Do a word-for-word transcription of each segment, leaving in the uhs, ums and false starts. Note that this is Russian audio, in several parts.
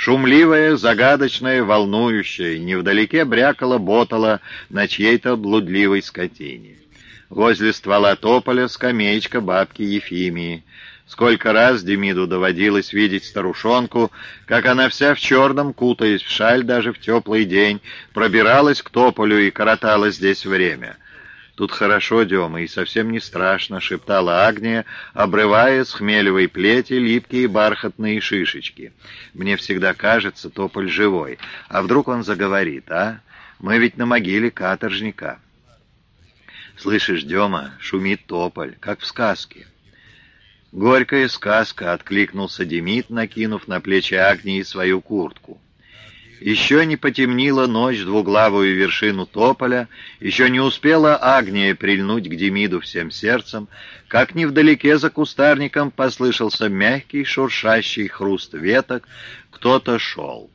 Шумливое, загадочное, волнующее, невдалеке брякало ботало на чьей-то блудливой скотине. Возле ствола тополя скамеечка бабки Ефимии. Сколько раз Демиду доводилось видеть старушонку, как она вся в черном, кутаясь в шаль даже в теплый день, пробиралась к тополю и коротала здесь время. «Тут хорошо, Дема, и совсем не страшно», — шептала Агния, обрывая с хмелевой плети липкие бархатные шишечки. «Мне всегда кажется, тополь живой. А вдруг он заговорит, а? Мы ведь на могиле каторжника». «Слышишь, Дема, шумит тополь, как в сказке». «Горькая сказка», — откликнулся Демид, накинув на плечи Агнии свою куртку. Еще не потемнила ночь двуглавую вершину тополя, еще не успела Агния прильнуть к Демиду всем сердцем, как невдалеке за кустарником послышался мягкий шуршащий хруст веток, кто-то шел.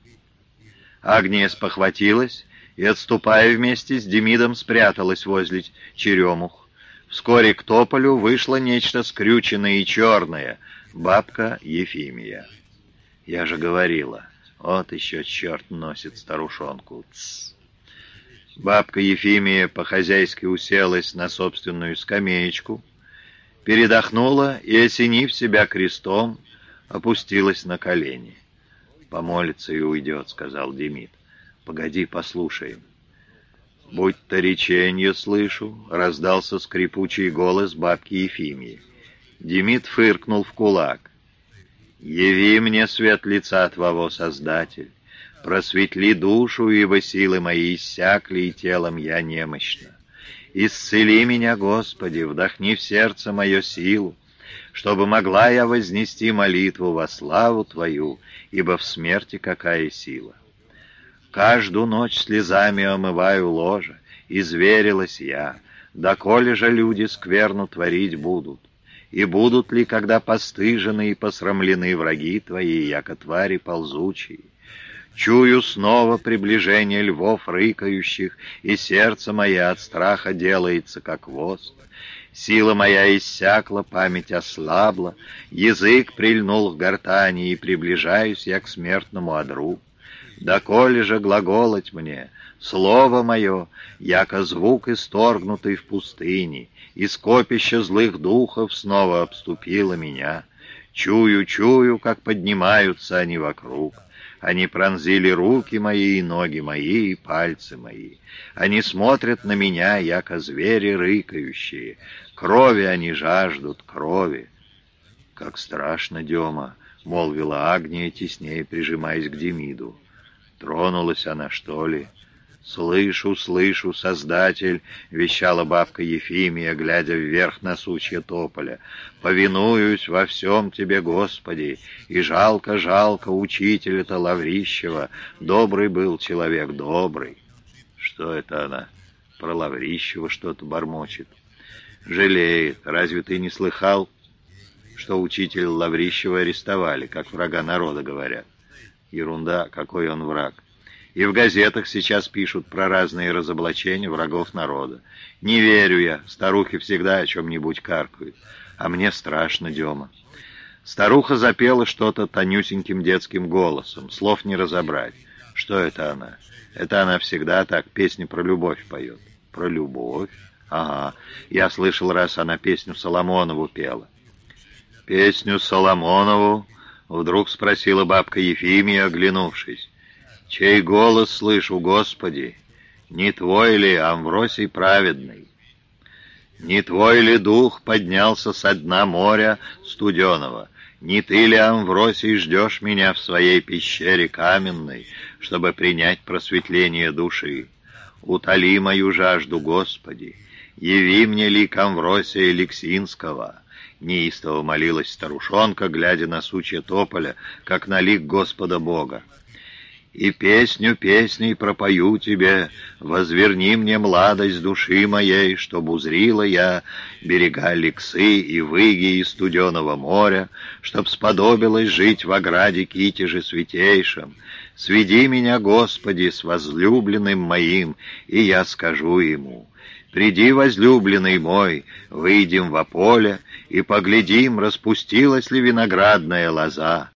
Агния спохватилась и, отступая вместе с Демидом, спряталась возле черемух. Вскоре к тополю вышло нечто скрюченное и черное — бабка Ефимия. «Я же говорила, вот еще черт носит старушонку. Тсс». Бабка Ефимия по-хозяйски уселась на собственную скамеечку, передохнула и, осенив себя крестом, опустилась на колени. «Помолится и уйдет», — сказал Демид. «Погоди, послушаем». «Будь-то реченье слышу», — раздался скрипучий голос бабки Ефимии. Демид фыркнул в кулак. «Яви мне свет лица Твоего, Создатель, просветли душу, ибо силы мои иссякли, и телом я немощна. Исцели меня, Господи, вдохни в сердце мое силу, чтобы могла я вознести молитву во славу Твою, ибо в смерти какая сила. Каждую ночь слезами омываю ложе, изверилась я, доколе же люди скверну творить будут. И будут ли, когда постыжены и посрамлены враги Твои, яко твари ползучие? Чую снова приближение львов рыкающих, и сердце мое от страха делается, как воск. Сила моя иссякла, память ослабла, язык прильнул к гортани, и приближаюсь я к смертному одру. Доколе же глаголать мне, слово мое, яко звук исторгнутый в пустыне, и скопище злых духов снова обступило меня. Чую, чую, как поднимаются они вокруг. Они пронзили руки мои и ноги мои и пальцы мои. Они смотрят на меня, яко звери рыкающие. Крови они жаждут, крови. «Как страшно, Дема», — молвила Агния, теснее прижимаясь к Демиду. «Тронулась она, что ли?» «Слышу, слышу, Создатель», — вещала бабка Ефимия, глядя вверх на сучья тополя. «Повинуюсь во всем Тебе, Господи, и жалко-жалко учителя-то Лаврищева. Добрый был человек, добрый». «Что это она? Про Лаврищева что-то бормочет». «Жалеет. Разве ты не слыхал, что учителя Лаврищева арестовали, как врага народа говорят?» «Ерунда, какой он враг. И в газетах сейчас пишут про разные разоблачения врагов народа. Не верю я, старухи всегда о чем-нибудь каркают. А мне страшно, Дема». Старуха запела что-то тонюсеньким детским голосом, слов не разобрать. Что это она? Это она всегда так песни про любовь поет. Про любовь? Ага, я слышал, раз она песню Соломонову пела. «Песню Соломонову?» — вдруг спросила бабка Ефимия, оглянувшись. «Чей голос слышу, Господи? Не Твой ли, Амвросий праведный? Не Твой ли дух поднялся со дна моря студеного? Не Ты ли, Амвросий, ждешь меня в своей пещере каменной, чтобы принять просветление души? Утоли мою жажду, Господи! Яви мне лик Амвросия Лексинского!» Неистово молилась старушонка, глядя на сучья тополя, как на лик Господа Бога. «И песню песней пропою тебе, возверни мне младость души моей, чтоб узрила я берега Лексы и выги из студеного моря, чтоб сподобилась жить в ограде Китеже святейшем. Сведи меня, Господи, с возлюбленным моим, и я скажу ему: приди, возлюбленный мой, выйдем во поле и поглядим, распустилась ли виноградная лоза.